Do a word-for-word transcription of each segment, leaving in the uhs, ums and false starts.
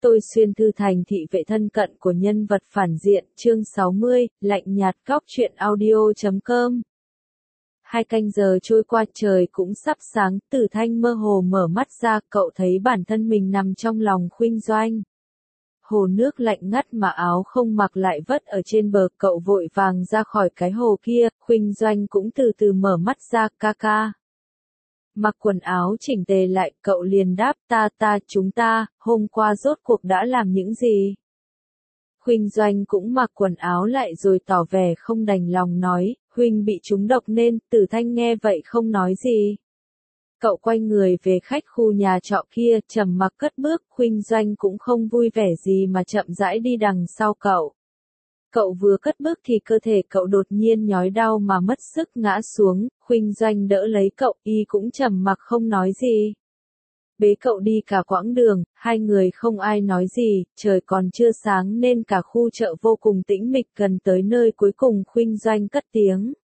Tôi xuyên thư thành thị vệ thân cận của nhân vật phản diện, chương sáu mươi, lạnh nhạt góc truyện audio chấm com. Hai canh giờ trôi qua trời cũng sắp sáng, Tử Thanh mơ hồ mở mắt ra, cậu thấy bản thân mình nằm trong lòng Khuynh Doanh. Hồ nước lạnh ngắt mà áo không mặc lại vất ở trên bờ, cậu vội vàng ra khỏi cái hồ kia, Khuynh Doanh cũng từ từ mở mắt ra, ca ca. Mặc quần áo chỉnh tề lại, cậu liền đáp ta ta chúng ta, hôm qua rốt cuộc đã làm những gì? Khuynh Doanh cũng mặc quần áo lại rồi tỏ vẻ không đành lòng nói, Huynh bị trúng độc nên, Tử Thanh nghe vậy không nói gì. Cậu quay người về khách khu nhà trọ kia, trầm mặc cất bước, Khuynh Doanh cũng không vui vẻ gì mà chậm rãi đi đằng sau cậu. Cậu vừa cất bước thì cơ thể cậu đột nhiên nhói đau mà mất sức ngã xuống, Khuynh Doanh đỡ lấy cậu, y cũng trầm mặc không nói gì. Bế cậu đi cả quãng đường, hai người không ai nói gì, trời còn chưa sáng nên cả khu chợ vô cùng tĩnh mịch, gần tới nơi cuối cùng Khuynh Doanh cất tiếng.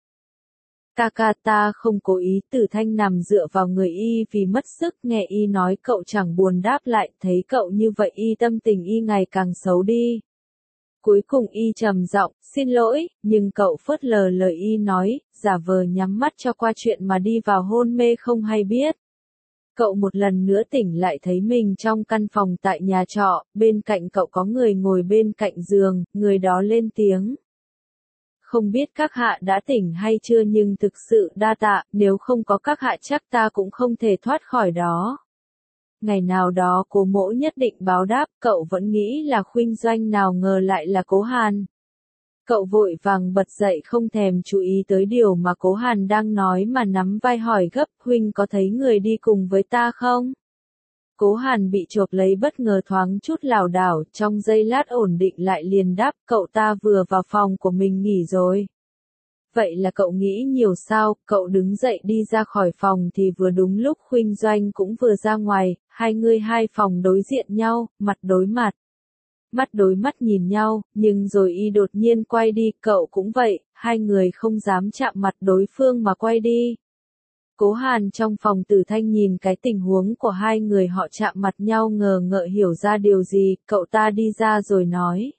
Ca ca ta không cố ý. Tử Thanh nằm dựa vào người y vì mất sức, nghe y nói cậu chẳng buồn đáp lại, thấy cậu như vậy y tâm tình y ngày càng xấu đi. Cuối cùng y trầm giọng, xin lỗi, nhưng cậu phớt lờ lời y nói, giả vờ nhắm mắt cho qua chuyện mà đi vào hôn mê không hay biết. Cậu một lần nữa tỉnh lại thấy mình trong căn phòng tại nhà trọ, bên cạnh cậu có người ngồi bên cạnh giường, người đó lên tiếng. Không biết các hạ đã tỉnh hay chưa nhưng thực sự đa tạ, nếu không có các hạ chắc ta cũng không thể thoát khỏi đó. Ngày nào đó Cố Mỗ nhất định báo đáp, cậu vẫn nghĩ là Khuynh Doanh nào ngờ lại là Cố Hàn. Cậu vội vàng bật dậy không thèm chú ý tới điều mà Cố Hàn đang nói mà nắm vai hỏi gấp, Huynh có thấy người đi cùng với ta không? Cố Hàn bị chộp lấy bất ngờ thoáng chút lảo đảo, trong giây lát ổn định lại liền đáp, cậu ta vừa vào phòng của mình nghỉ rồi. Vậy là cậu nghĩ nhiều sao? Cậu đứng dậy đi ra khỏi phòng thì vừa đúng lúc Khuynh Doanh cũng vừa ra ngoài, hai người hai phòng đối diện nhau, mặt đối mặt. Mắt đối mắt nhìn nhau, nhưng rồi y đột nhiên quay đi, cậu cũng vậy, hai người không dám chạm mặt đối phương mà quay đi. Cố Hàn trong phòng Tử Thanh nhìn cái tình huống của hai người họ chạm mặt nhau ngờ ngợ hiểu ra điều gì, cậu ta đi ra rồi nói.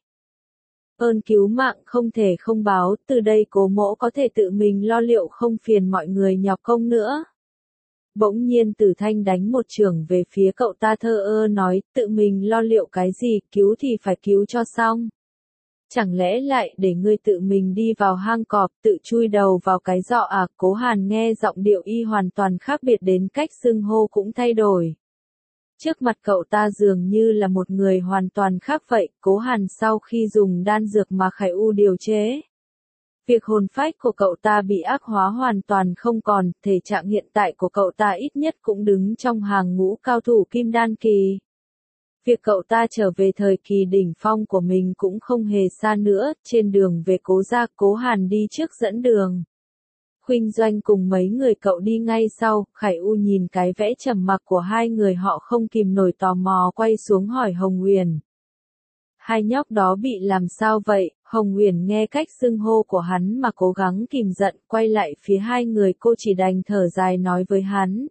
Ơn cứu mạng không thể không báo, từ đây Cố Mỗ có thể tự mình lo liệu không phiền mọi người nhọc công nữa. Bỗng nhiên Tử Thanh đánh một chưởng về phía cậu ta thơ ơ nói, tự mình lo liệu cái gì, cứu thì phải cứu cho xong. Chẳng lẽ lại để ngươi tự mình đi vào hang cọp, tự chui đầu vào cái giọ à? Cố Hàn nghe giọng điệu y hoàn toàn khác biệt đến cách xưng hô cũng thay đổi. Trước mặt cậu ta dường như là một người hoàn toàn khác vậy, Cố Hàn sau khi dùng đan dược mà Khải U điều chế. Việc hồn phách của cậu ta bị ác hóa hoàn toàn không còn, thể trạng hiện tại của cậu ta ít nhất cũng đứng trong hàng ngũ cao thủ kim đan kỳ. Việc cậu ta trở về thời kỳ đỉnh phong của mình cũng không hề xa nữa, trên đường về Cố gia, Cố Hàn đi trước dẫn đường. Khuynh Doanh cùng mấy người cậu đi ngay sau, Khải U nhìn cái vẽ trầm mặc của hai người họ không kìm nổi tò mò quay xuống hỏi Hồng Huyền. Hai nhóc đó bị làm sao vậy? Hồng Huyền nghe cách xưng hô của hắn mà cố gắng kìm giận, quay lại phía hai người cô chỉ đành thở dài nói với hắn.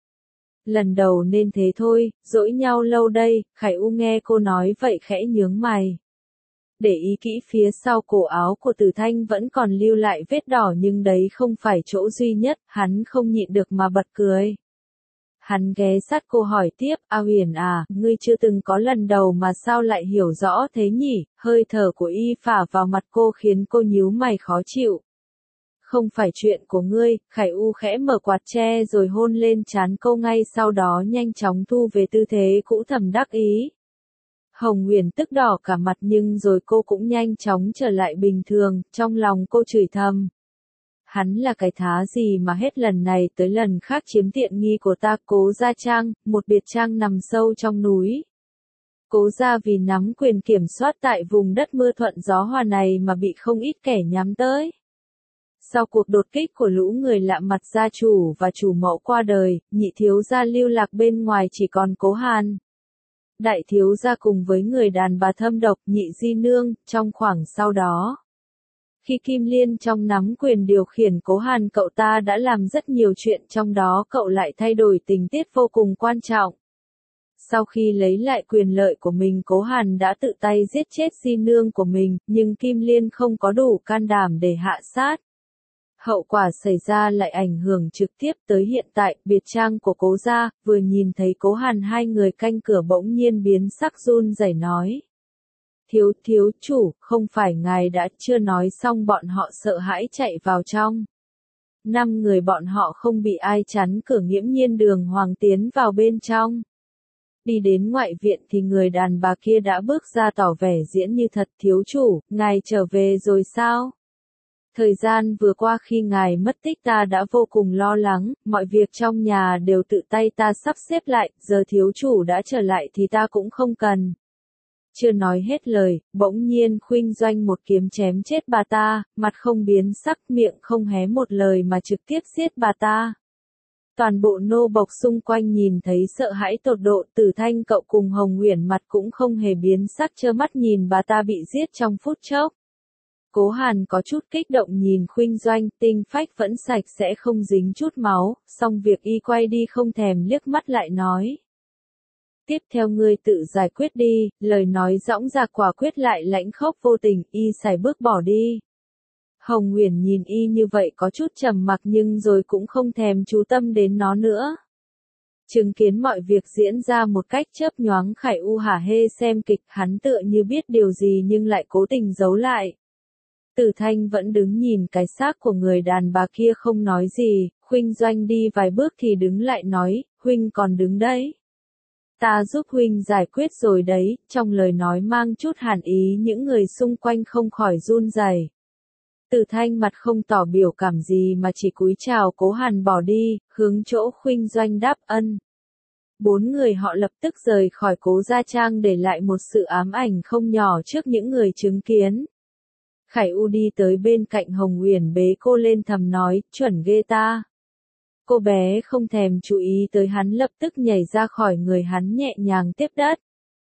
Lần đầu nên thế thôi, dỗi nhau lâu đây, Khải U nghe cô nói vậy khẽ nhướng mày. Để ý kỹ phía sau cổ áo của Tử Thanh vẫn còn lưu lại vết đỏ nhưng đấy không phải chỗ duy nhất, hắn không nhịn được mà bật cười. Hắn ghé sát cô hỏi tiếp, A Huyền à, ngươi chưa từng có lần đầu mà sao lại hiểu rõ thế nhỉ? Hơi thở của y phả vào mặt cô khiến cô nhíu mày khó chịu. Không phải chuyện của ngươi, Khải U khẽ mở quạt che rồi hôn lên trán cô ngay sau đó nhanh chóng thu về tư thế cũ thầm đắc ý. Hồng Huyền tức đỏ cả mặt nhưng rồi cô cũng nhanh chóng trở lại bình thường, trong lòng cô chửi thầm. Hắn là cái thá gì mà hết lần này tới lần khác chiếm tiện nghi của ta. Cố gia trang, một biệt trang nằm sâu trong núi. Cố gia vì nắm quyền kiểm soát tại vùng đất mưa thuận gió hòa này mà bị không ít kẻ nhắm tới. Sau cuộc đột kích của lũ người lạ mặt gia chủ và chủ mẫu qua đời, nhị thiếu gia lưu lạc bên ngoài chỉ còn Cố Hàn. Đại thiếu gia cùng với người đàn bà thâm độc Nhị Di Nương, trong khoảng sau đó. Khi Kim Liên trong nắm quyền điều khiển Cố Hàn, cậu ta đã làm rất nhiều chuyện, trong đó cậu lại thay đổi tình tiết vô cùng quan trọng. Sau khi lấy lại quyền lợi của mình, Cố Hàn đã tự tay giết chết di nương của mình, nhưng Kim Liên không có đủ can đảm để hạ sát. Hậu quả xảy ra lại ảnh hưởng trực tiếp tới hiện tại, biệt trang của Cố gia, vừa nhìn thấy Cố Hàn hai người canh cửa bỗng nhiên biến sắc run rẩy nói. Thiếu, thiếu chủ, không phải ngài đã chưa nói xong bọn họ sợ hãi chạy vào trong. Năm người bọn họ không bị ai chắn cửa, nghiễm nhiên đường hoàng tiến vào bên trong. Đi đến ngoại viện thì người đàn bà kia đã bước ra tỏ vẻ diễn như thật. Thiếu chủ, ngài trở về rồi sao? Thời gian vừa qua khi ngài mất tích ta đã vô cùng lo lắng, mọi việc trong nhà đều tự tay ta sắp xếp lại, giờ thiếu chủ đã trở lại thì ta cũng không cần. Chưa nói hết lời, bỗng nhiên Khuynh Doanh một kiếm chém chết bà ta, mặt không biến sắc, miệng không hé một lời mà trực tiếp giết bà ta. Toàn bộ nô bộc xung quanh nhìn thấy sợ hãi tột độ. Tử Thanh cậu cùng Hồng Uyển mặt cũng không hề biến sắc, trơ mắt nhìn bà ta bị giết trong phút chốc. Cố Hàn có chút kích động nhìn Khuynh Doanh, tinh phách vẫn sạch sẽ không dính chút máu, xong việc y quay đi không thèm liếc mắt lại nói. Tiếp theo ngươi tự giải quyết đi, lời nói dõng dạc quả quyết lại lãnh khốc vô tình, y sải bước bỏ đi. Hồng Uyển nhìn y như vậy có chút trầm mặc nhưng rồi cũng không thèm chú tâm đến nó nữa. Chứng kiến mọi việc diễn ra một cách chớp nhoáng, Khải U hả hê xem kịch, hắn tựa như biết điều gì nhưng lại cố tình giấu lại. Tử Thanh vẫn đứng nhìn cái xác của người đàn bà kia không nói gì, Khuynh Doanh đi vài bước thì đứng lại nói, huynh còn đứng đấy. Ta giúp huynh giải quyết rồi đấy, trong lời nói mang chút hàn ý, những người xung quanh không khỏi run rẩy. Tử Thanh mặt không tỏ biểu cảm gì mà chỉ cúi chào. Cố Hàn bỏ đi, hướng chỗ Khuynh Doanh đáp ân. Bốn người họ lập tức rời khỏi Cố gia trang để lại một sự ám ảnh không nhỏ trước những người chứng kiến. Khải U đi tới bên cạnh Hồng Uyển bế cô lên thầm nói, chuẩn ghê ta. Cô bé không thèm chú ý tới hắn, lập tức nhảy ra khỏi người hắn nhẹ nhàng tiếp đất.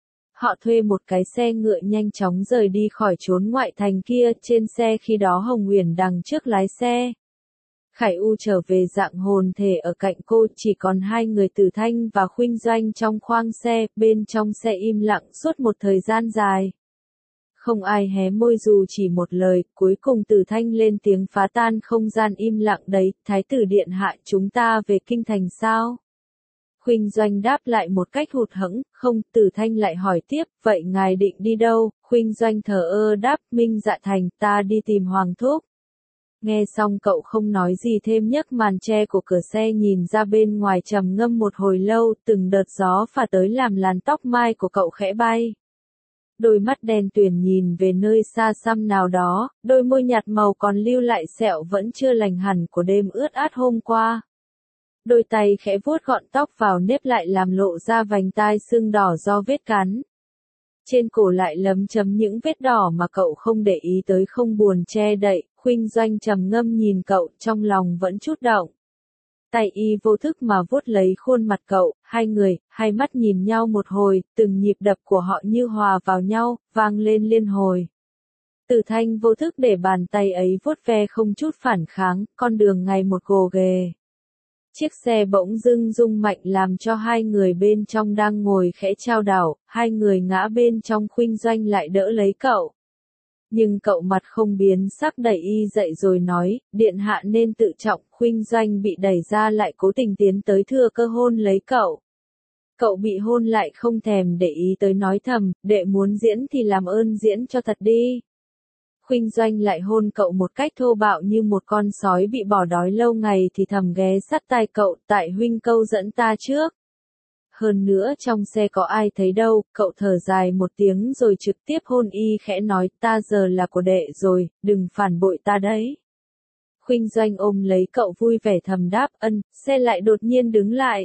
Họ thuê một cái xe ngựa nhanh chóng rời đi khỏi chốn ngoại thành kia, trên xe khi đó Hồng Uyển đằng trước lái xe. Khải U trở về dạng hồn thể ở cạnh cô, chỉ còn hai người Tử Thanh và Khuynh Doanh trong khoang xe, bên trong xe im lặng suốt một thời gian dài. Không ai hé môi dù chỉ một lời, cuối cùng Tử Thanh lên tiếng phá tan không gian im lặng đấy, Thái tử điện hạ, chúng ta về kinh thành sao? Khuynh Doanh đáp lại một cách hụt hẫng, không. Tử Thanh lại hỏi tiếp, vậy ngài định đi đâu? Khuynh Doanh thờ ơ đáp, Minh Dạ thành, ta đi tìm Hoàng thúc. Nghe xong cậu không nói gì thêm, nhấc màn che của cửa xe nhìn ra bên ngoài trầm ngâm một hồi lâu, từng đợt gió phả tới làm làn tóc mai của cậu khẽ bay. Đôi mắt đen tuyền nhìn về nơi xa xăm nào đó, đôi môi nhạt màu còn lưu lại sẹo vẫn chưa lành hẳn của đêm ướt át hôm qua. Đôi tay khẽ vuốt gọn tóc vào nếp lại làm lộ ra vành tai sưng đỏ do vết cắn. Trên cổ lại lấm chấm những vết đỏ mà cậu không để ý tới, không buồn che đậy. Khuynh Doanh trầm ngâm nhìn cậu, trong lòng vẫn chút động. Tay y vô thức mà vuốt lấy khuôn mặt cậu, hai người, hai mắt nhìn nhau một hồi, từng nhịp đập của họ như hòa vào nhau, vang lên liên hồi. Tử Thanh vô thức để bàn tay ấy vuốt ve không chút phản kháng, con đường ngày một gồ ghề. Chiếc xe bỗng dưng rung mạnh làm cho hai người bên trong đang ngồi khẽ chao đảo, hai người ngã bên trong. Khuynh Doanh lại đỡ lấy cậu. Nhưng cậu mặt không biến sắc đẩy y dậy rồi nói, điện hạ nên tự trọng. Khuynh Doanh bị đẩy ra lại cố tình tiến tới thừa cơ hôn lấy cậu. Cậu bị hôn lại không thèm để ý tới, nói thầm, đệ muốn diễn thì làm ơn diễn cho thật đi. Khuynh Doanh lại hôn cậu một cách thô bạo như một con sói bị bỏ đói lâu ngày, thì thầm ghé sát tai cậu, tại huynh câu dẫn ta trước. Hơn nữa trong xe có ai thấy đâu, cậu thở dài một tiếng rồi trực tiếp hôn y, khẽ nói, ta giờ là của đệ rồi, đừng phản bội ta đấy. Khuynh Doanh ôm lấy cậu vui vẻ thầm đáp ân, xe lại đột nhiên đứng lại.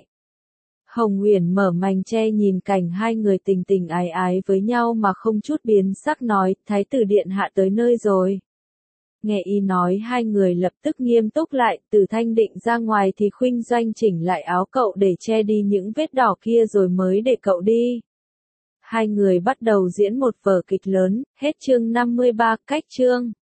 Hồng Uyển mở mành che nhìn cảnh hai người tình tình ái ái với nhau mà không chút biến sắc nói, Thái tử điện hạ tới nơi rồi. Nghe y nói hai người lập tức nghiêm túc lại. Tử Thanh định ra ngoài thì Khuynh Doanh chỉnh lại áo cậu để che đi những vết đỏ kia rồi mới để cậu đi. Hai người bắt đầu diễn một vở kịch lớn, hết chương năm mươi ba, cách chương.